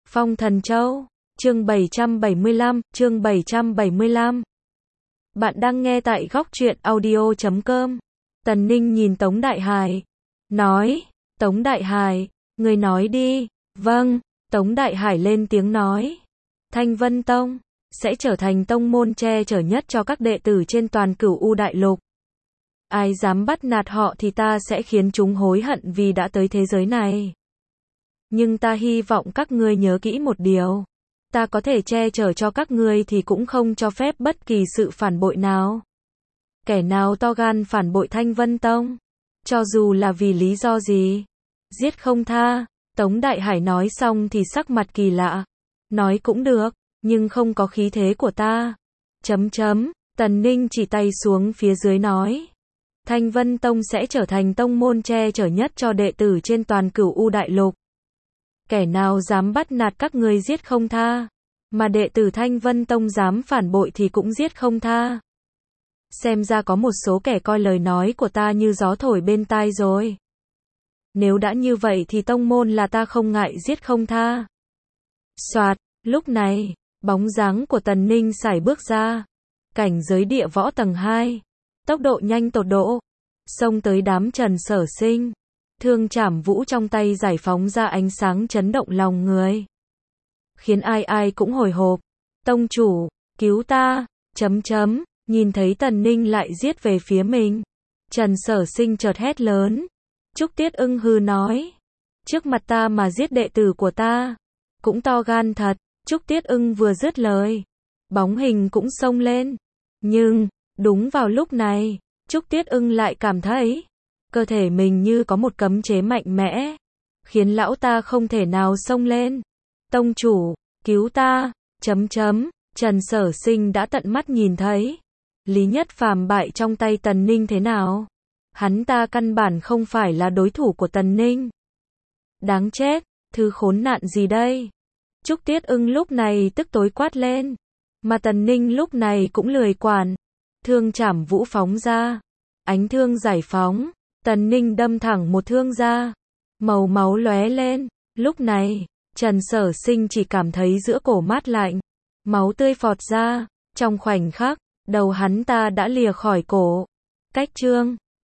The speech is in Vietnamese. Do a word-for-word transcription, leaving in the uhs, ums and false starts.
Phong Thần Châu, chương bảy trăm bảy mươi lăm, chương bảy trăm bảy mươi lăm. Bạn đang nghe tại góc truyện audio chấm com. Tần Ninh nhìn Tống Đại Hải, nói, Tống Đại Hải, người nói đi. Vâng, Tống Đại Hải lên tiếng nói, Thanh Vân Tông sẽ trở thành tông môn che chở nhất cho các đệ tử trên toàn Cửu U Đại Lục. Ai dám bắt nạt họ thì ta sẽ khiến chúng hối hận vì đã tới thế giới này. Nhưng ta hy vọng các ngươi nhớ kỹ một điều. Ta có thể che chở cho các ngươi thì cũng không cho phép bất kỳ sự phản bội nào. Kẻ nào to gan phản bội Thanh Vân Tông, cho dù là vì lý do gì, giết không tha. Tống Đại Hải nói xong thì sắc mặt kỳ lạ. Nói cũng được, nhưng không có khí thế của ta. Chấm chấm, Tần Ninh chỉ tay xuống phía dưới nói. Thanh Vân Tông sẽ trở thành tông môn che chở nhất cho đệ tử trên toàn Cửu U Đại Lục. Kẻ nào dám bắt nạt các ngươi giết không tha, mà đệ tử Thanh Vân Tông dám phản bội thì cũng giết không tha. Xem ra có một số kẻ coi lời nói của ta như gió thổi bên tai rồi. Nếu đã như vậy thì tông môn là ta không ngại giết không tha. Soạt, lúc này, bóng dáng của Tần Ninh sải bước ra. Cảnh giới địa võ tầng hai. Tốc độ nhanh tột độ. Xông tới đám Trần Sở Sinh. Thương Trảm Vũ trong tay giải phóng ra ánh sáng chấn động lòng người. Khiến ai ai cũng hồi hộp. Tông chủ, cứu ta, chấm chấm, nhìn thấy Tần Ninh lại giết về phía mình. Trần Sở Sinh chợt hét lớn. Trúc Tiết Ưng hư nói. Trước mặt ta mà giết đệ tử của ta. Cũng to gan thật. Trúc Tiết Ưng vừa dứt lời. Bóng hình cũng xông lên. Nhưng, đúng vào lúc này, Trúc Tiết Ưng lại cảm thấy cơ thể mình như có một cấm chế mạnh mẽ, khiến lão ta không thể nào xông lên. Tông chủ, cứu ta, chấm chấm, Trần Sở Sinh đã tận mắt nhìn thấy. Lý Nhất Phàm bại trong tay Tần Ninh thế nào? Hắn ta căn bản không phải là đối thủ của Tần Ninh. Đáng chết, thứ khốn nạn gì đây? Trúc Tiết Ưng lúc này tức tối quát lên. Mà Tần Ninh lúc này cũng lười quản. Thương Trảm Vũ phóng ra. Ánh thương giải phóng. Tần Ninh đâm thẳng một thương ra. Màu máu lóe lên. Lúc này, Trần Sở Sinh chỉ cảm thấy giữa cổ mát lạnh. Máu tươi phọt ra. Trong khoảnh khắc, đầu hắn ta đã lìa khỏi cổ. Cách chương.